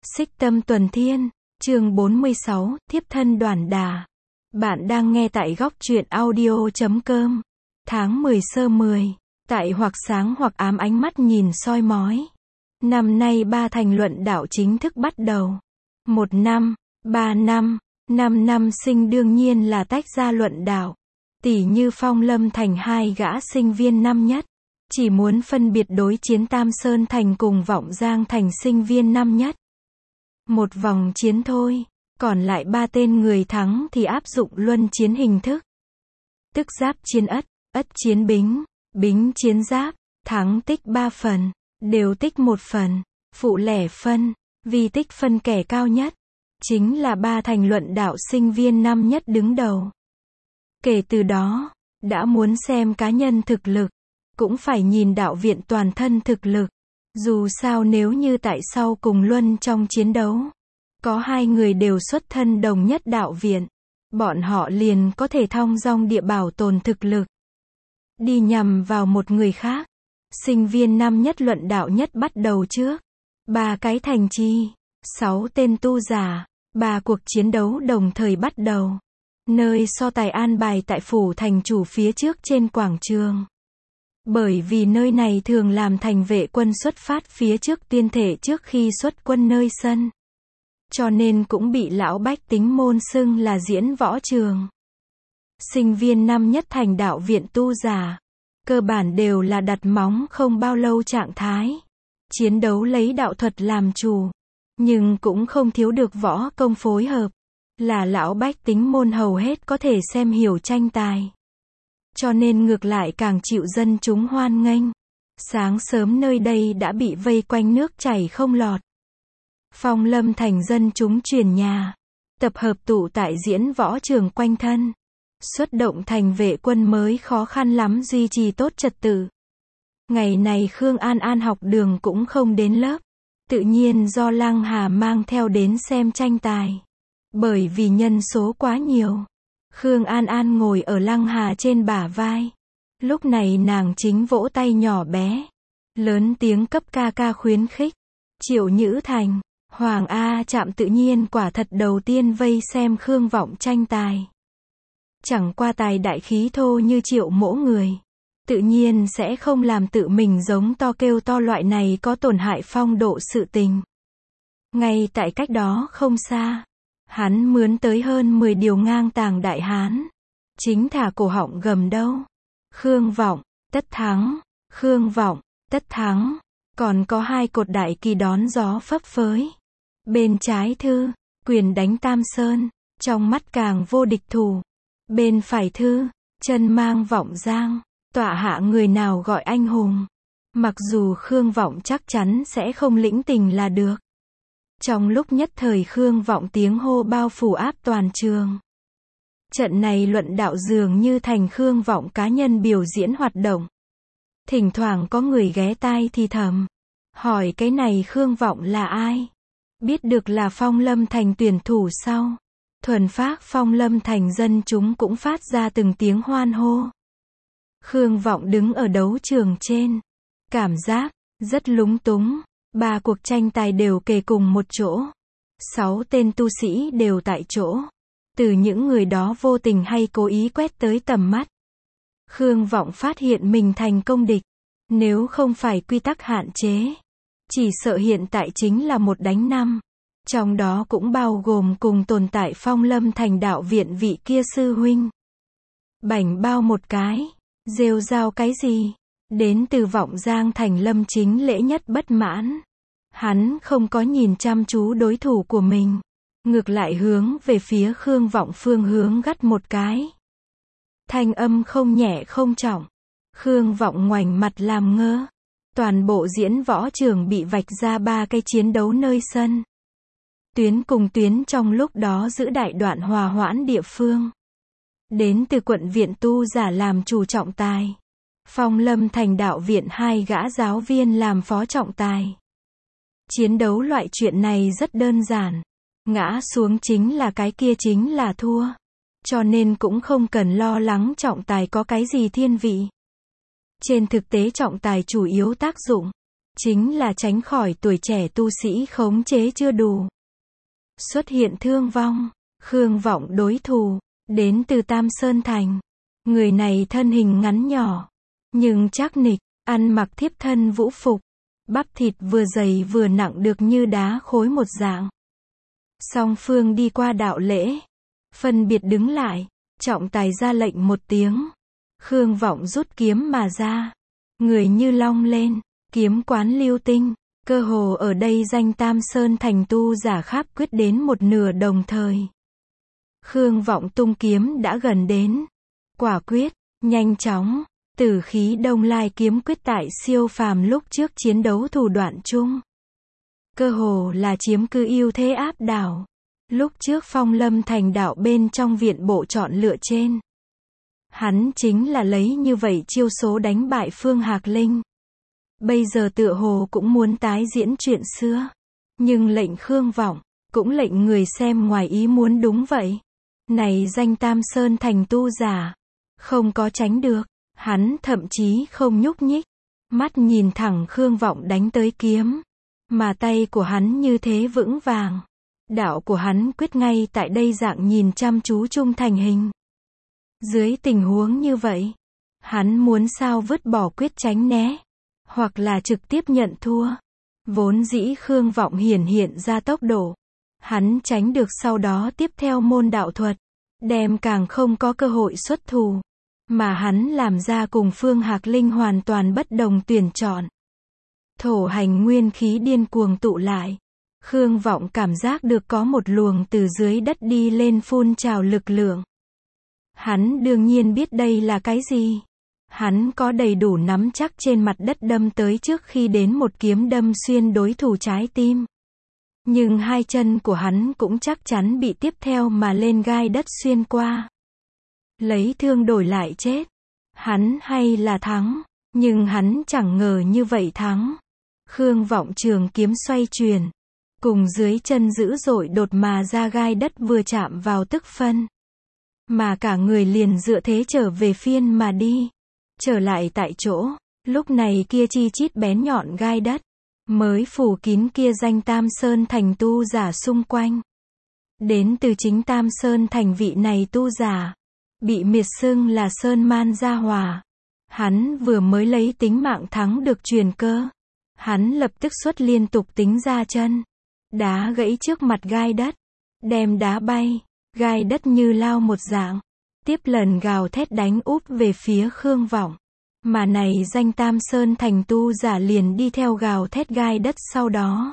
Xích Tâm Tuần Thiên, chương 46, Thiếp thân Đoàn Đà. Bạn đang nghe tại góc truyện audio.com. Tháng 10 sơ 10, tại hoặc sáng hoặc ám ánh mắt nhìn soi mói. Năm nay 3 thành luận đạo chính thức bắt đầu. 1 năm, 3 năm, 5 năm sinh đương nhiên là tách ra luận đạo. Tỷ như Phong Lâm Thành 2 gã sinh viên năm nhất. Chỉ muốn phân biệt đối chiến Tam Sơn Thành cùng Vọng Giang Thành sinh viên năm nhất. Một vòng chiến thôi, còn lại 3 tên người thắng thì áp dụng luân chiến hình thức. Tức giáp chiến ất, ất chiến bính, bính chiến giáp, thắng tích 3 phần, đều tích 1 phần, phụ lẻ phân, vì tích phân kẻ cao nhất, chính là 3 thành luận đạo sinh viên năm nhất đứng đầu. Kể từ đó, đã muốn xem cá nhân thực lực, cũng phải nhìn đạo viện toàn thân thực lực. Dù sao nếu như tại sau cùng luân trong chiến đấu, có 2 người đều xuất thân đồng nhất đạo viện, bọn họ liền có thể thong dong địa bảo tồn thực lực. Đi nhằm vào một người khác. Sinh viên năm nhất luận đạo nhất bắt đầu trước. 3 cái thành chi, 6 tên tu giả, 3 cuộc chiến đấu đồng thời bắt đầu. Nơi so tài an bài tại phủ thành chủ phía trước trên quảng trường. Bởi vì nơi này thường làm thành vệ quân xuất phát phía trước tuyên thể trước khi xuất quân nơi sân. Cho nên cũng bị lão bách tính môn xưng là diễn võ trường. Sinh viên năm nhất thành đạo viện tu giả, cơ bản đều là đặt móng không bao lâu trạng thái. Chiến đấu lấy đạo thuật làm chủ, nhưng cũng không thiếu được võ công phối hợp. Là lão bách tính môn hầu hết có thể xem hiểu tranh tài. Cho nên ngược lại càng chịu dân chúng hoan nghênh. Sáng sớm nơi đây đã bị vây quanh nước chảy không lọt. Phong Lâm Thành dân chúng chuyển nhà, tập hợp tụ tại diễn võ trường quanh thân. Xuất động thành vệ quân mới khó khăn lắm duy trì tốt trật tự. Ngày này Khương An An học đường cũng không đến lớp. Tự nhiên do Lăng Hà mang theo đến xem tranh tài. Bởi vì nhân số quá nhiều. Khương An An ngồi ở Lăng Hà trên bả vai. Lúc này nàng chính vỗ tay nhỏ bé. Lớn tiếng cấp ca ca khuyến khích. Triệu Nhữ Thành, Hoàng A Trạm tự nhiên quả thật đầu tiên vây xem Khương Vọng tranh tài. Chẳng qua tài đại khí thô như Triệu mỗ người. Tự nhiên sẽ không làm tự mình giống to kêu to loại này có tổn hại phong độ sự tình. Ngay tại cách đó không xa. Hắn mướn tới hơn 10 điều ngang tàng đại hán. Chính thả cổ họng gầm đâu. Khương Vọng, tất thắng. Khương Vọng, tất thắng. Còn có 2 cột đại kỳ đón gió phấp phới. Bên trái Thư, quyền đánh Tam Sơn. Trong mắt càng vô địch thủ. Bên phải Thư, chân mang Vọng Giang. Tọa hạ người nào gọi anh hùng. Mặc dù Khương Vọng chắc chắn sẽ không lĩnh tình là được. Trong lúc nhất thời Khương Vọng tiếng hô bao phủ áp toàn trường. Trận này luận đạo dường như thành Khương Vọng cá nhân biểu diễn hoạt động. Thỉnh thoảng có người ghé tai thì thầm. Hỏi cái này Khương Vọng là ai? Biết được là Phong Lâm Thành tuyển thủ sau. Thuần phác Phong Lâm Thành dân chúng cũng phát ra từng tiếng hoan hô. Khương Vọng đứng ở đấu trường trên. Cảm giác rất lúng túng. 3 cuộc tranh tài đều kề cùng một chỗ. 6 tên tu sĩ đều tại chỗ. Từ những người đó vô tình hay cố ý quét tới tầm mắt. Khương Vọng phát hiện mình thành công địch. Nếu không phải quy tắc hạn chế. Chỉ sợ hiện tại chính là 1 đánh 5. Trong đó cũng bao gồm cùng tồn tại Phong Lâm Thành đạo viện vị kia sư huynh. Bảnh bao một cái. Rêu rao cái gì? Đến từ Vọng Giang Thành Lâm chính lễ nhất bất mãn. Hắn không có nhìn chăm chú đối thủ của mình. Ngược lại hướng về phía Khương Vọng phương hướng gắt một cái. Thanh âm không nhẹ không trọng. Khương Vọng ngoảnh mặt làm ngơ. Toàn bộ diễn võ trường bị vạch ra 3 cái chiến đấu nơi sân. Tuyến cùng tuyến trong lúc đó giữ đại đoạn hòa hoãn địa phương. Đến từ quận viện tu giả làm chủ trọng tài. Phong Lâm Thành đạo viện 2 gã giáo viên làm phó trọng tài. Chiến đấu loại chuyện này rất đơn giản. Ngã xuống chính là cái kia chính là thua. Cho nên cũng không cần lo lắng trọng tài có cái gì thiên vị. Trên thực tế trọng tài chủ yếu tác dụng chính là tránh khỏi tuổi trẻ tu sĩ khống chế chưa đủ. Xuất hiện thương vong, Khương Vọng đối thủ, đến từ Tam Sơn Thành. Người này thân hình ngắn nhỏ, nhưng chắc nịch, ăn mặc thiếp thân vũ phục, bắp thịt vừa dày vừa nặng được như đá khối một dạng. Song phương đi qua đạo lễ, phân biệt đứng lại, trọng tài ra lệnh một tiếng. Khương Vọng rút kiếm mà ra, người như long lên, kiếm quán lưu tinh, cơ hồ ở đây danh Tam Sơn Thành tu giả khắp quyết đến một nửa đồng thời. Khương Vọng tung kiếm đã gần đến, quả quyết, nhanh chóng, tử khí Đông Lai kiếm quyết tại siêu phàm lúc trước chiến đấu thủ đoạn chung. Cơ hồ là chiếm cứ ưu thế áp đảo. Lúc trước Phong Lâm Thành đạo bên trong viện bộ chọn lựa trên. Hắn chính là lấy như vậy chiêu số đánh bại Phương Hạc Linh. Bây giờ tựa hồ cũng muốn tái diễn chuyện xưa. Nhưng lệnh Khương Vọng, cũng lệnh người xem ngoài ý muốn đúng vậy. Này danh Tam Sơn Thành tu giả, không có tránh được, hắn thậm chí không nhúc nhích. Mắt nhìn thẳng Khương Vọng đánh tới kiếm. Mà tay của hắn như thế vững vàng. Đạo của hắn quyết ngay tại đây dạng nhìn chăm chú trung thành hình. Dưới tình huống như vậy, hắn muốn sao vứt bỏ quyết tránh né, hoặc là trực tiếp nhận thua. Vốn dĩ Khương Vọng hiện ra tốc độ, hắn tránh được sau đó tiếp theo môn đạo thuật, đem càng không có cơ hội xuất thủ, mà hắn làm ra cùng Phương Hạc Linh hoàn toàn bất đồng tuyển chọn. Thổ hành nguyên khí điên cuồng tụ lại. Khương Vọng cảm giác được có một luồng từ dưới đất đi lên phun trào lực lượng. Hắn đương nhiên biết đây là cái gì. Hắn có đầy đủ nắm chắc trên mặt đất đâm tới trước khi đến một kiếm đâm xuyên đối thủ trái tim. Nhưng hai chân của hắn cũng chắc chắn bị tiếp theo mà lên gai đất xuyên qua. Lấy thương đổi lại chết. Hắn hay là thắng, nhưng hắn chẳng ngờ như vậy thắng. Khương Vọng trường kiếm xoay chuyển, cùng dưới chân dữ dội đột mà ra gai đất vừa chạm vào tức phân. Mà cả người liền dựa thế trở về phiên mà đi. Trở lại tại chỗ, lúc này kia chi chít bén nhọn gai đất, mới phủ kín kia danh Tam Sơn Thành tu giả xung quanh. Đến từ chính Tam Sơn Thành vị này tu giả, bị miệt xưng là Sơn Man Gia Hòa. Hắn vừa mới lấy tính mạng thắng được truyền cơ. Hắn lập tức xuất liên tục tính ra chân. Đá gãy trước mặt gai đất. Đem đá bay. Gai đất như lao một dạng. Tiếp lần gào thét đánh úp về phía Khương Vọng. Mà này danh Tam Sơn Thành tu giả liền đi theo gào thét gai đất sau đó.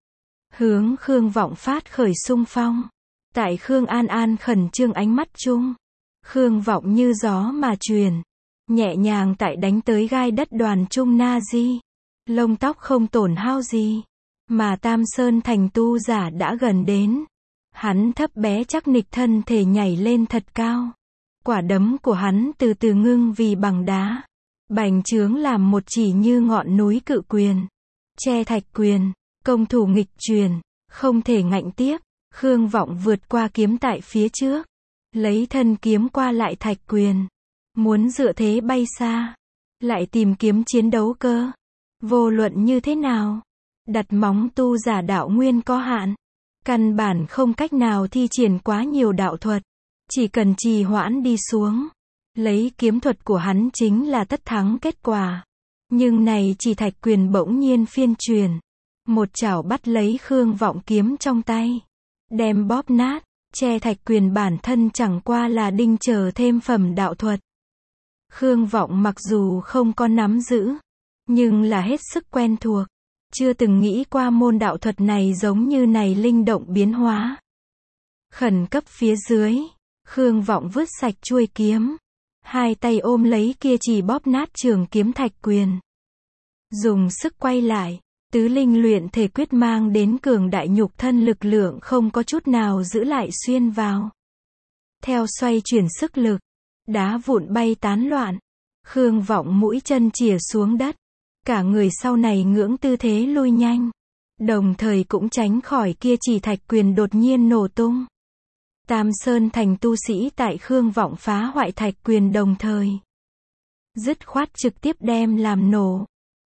Hướng Khương Vọng phát khởi xung phong. Tại Khương An khẩn trương ánh mắt chung. Khương Vọng như gió mà truyền. Nhẹ nhàng tại đánh tới gai đất đoàn trung na di. Lông tóc không tổn hao gì. Mà Tam Sơn Thành tu giả đã gần đến. Hắn thấp bé chắc nịch thân thể nhảy lên thật cao. Quả đấm của hắn từ từ ngưng vì bằng đá. Bành trướng làm một chỉ như ngọn núi cự quyền. Che thạch quyền. Công thủ nghịch truyền. Không thể ngạnh tiếp. Khương Vọng vượt qua kiếm tại phía trước. Lấy thân kiếm qua lại thạch quyền. Muốn dựa thế bay xa. Lại tìm kiếm chiến đấu cơ. Vô luận như thế nào, đặt móng tu giả đạo nguyên có hạn, căn bản không cách nào thi triển quá nhiều đạo thuật, chỉ cần trì hoãn đi xuống, lấy kiếm thuật của hắn chính là tất thắng kết quả. Nhưng này chỉ thạch quyền bỗng nhiên phiên truyền, một chảo bắt lấy Khương Vọng kiếm trong tay, đem bóp nát, che thạch quyền bản thân chẳng qua là đinh chờ thêm phẩm đạo thuật. Khương Vọng mặc dù không có nắm giữ, nhưng là hết sức quen thuộc. Chưa từng nghĩ qua môn đạo thuật này giống như này linh động biến hóa. Khẩn cấp phía dưới, Khương Vọng vứt sạch chuôi kiếm. Hai tay ôm lấy kia chỉ bóp nát trường kiếm thạch quyền. Dùng sức quay lại, tứ linh luyện thể quyết mang đến cường đại nhục thân lực lượng không có chút nào giữ lại xuyên vào. Theo xoay chuyển sức lực, đá vụn bay tán loạn. Khương Vọng mũi chân chìa xuống đất. Cả người sau này ngưỡng tư thế lui nhanh. Đồng thời cũng tránh khỏi kia chỉ thạch quyền đột nhiên nổ tung. Tam Sơn Thành tu sĩ tại Khương Vọng phá hoại thạch quyền đồng thời. Dứt khoát trực tiếp đem làm nổ.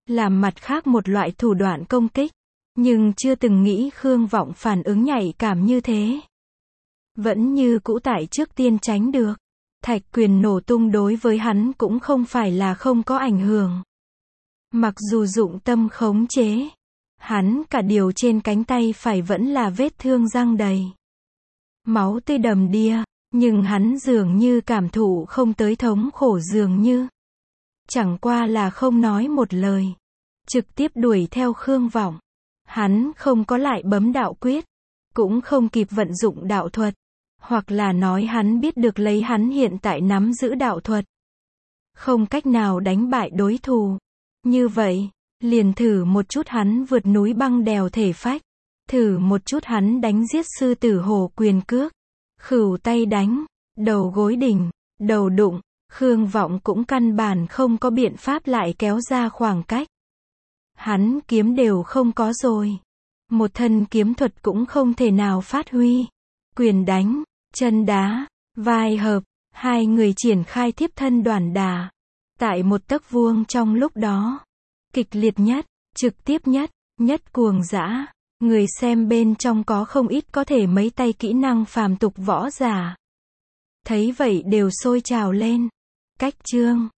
làm mặt khác một loại thủ đoạn công kích. Nhưng chưa từng nghĩ Khương Vọng phản ứng nhạy cảm như thế. Vẫn như cũ tại trước tiên tránh được. Thạch quyền nổ tung đối với hắn cũng không phải là không có ảnh hưởng. Mặc dù dụng tâm khống chế, hắn cả điều trên cánh tay phải vẫn là vết thương răng đầy. Máu tươi đầm đìa, nhưng hắn dường như cảm thụ không tới thống khổ dường như. Chẳng qua là không nói một lời. Trực tiếp đuổi theo Khương Vọng. Hắn không có lại bấm đạo quyết. Cũng không kịp vận dụng đạo thuật. Hoặc là nói hắn biết được lấy hắn hiện tại nắm giữ đạo thuật. Không cách nào đánh bại đối thủ. Như vậy, liền thử một chút hắn vượt núi băng đèo thể phách. Thử một chút hắn đánh giết sư tử hổ quyền cước. Khửu tay đánh, đầu gối đỉnh, đầu đụng. Khương Vọng cũng căn bản không có biện pháp lại kéo ra khoảng cách. Hắn kiếm đều không có rồi. Một thân kiếm thuật cũng không thể nào phát huy. Quyền đánh, chân đá, vai hợp, hai người triển khai tiếp thân đoàn đà. Tại một tấc vuông trong lúc đó. Kịch liệt nhất, trực tiếp nhất, nhất cuồng dã. Người xem bên trong có không ít có thể mấy tay kỹ năng phàm tục võ giả. Thấy vậy đều sôi trào lên. Cách chương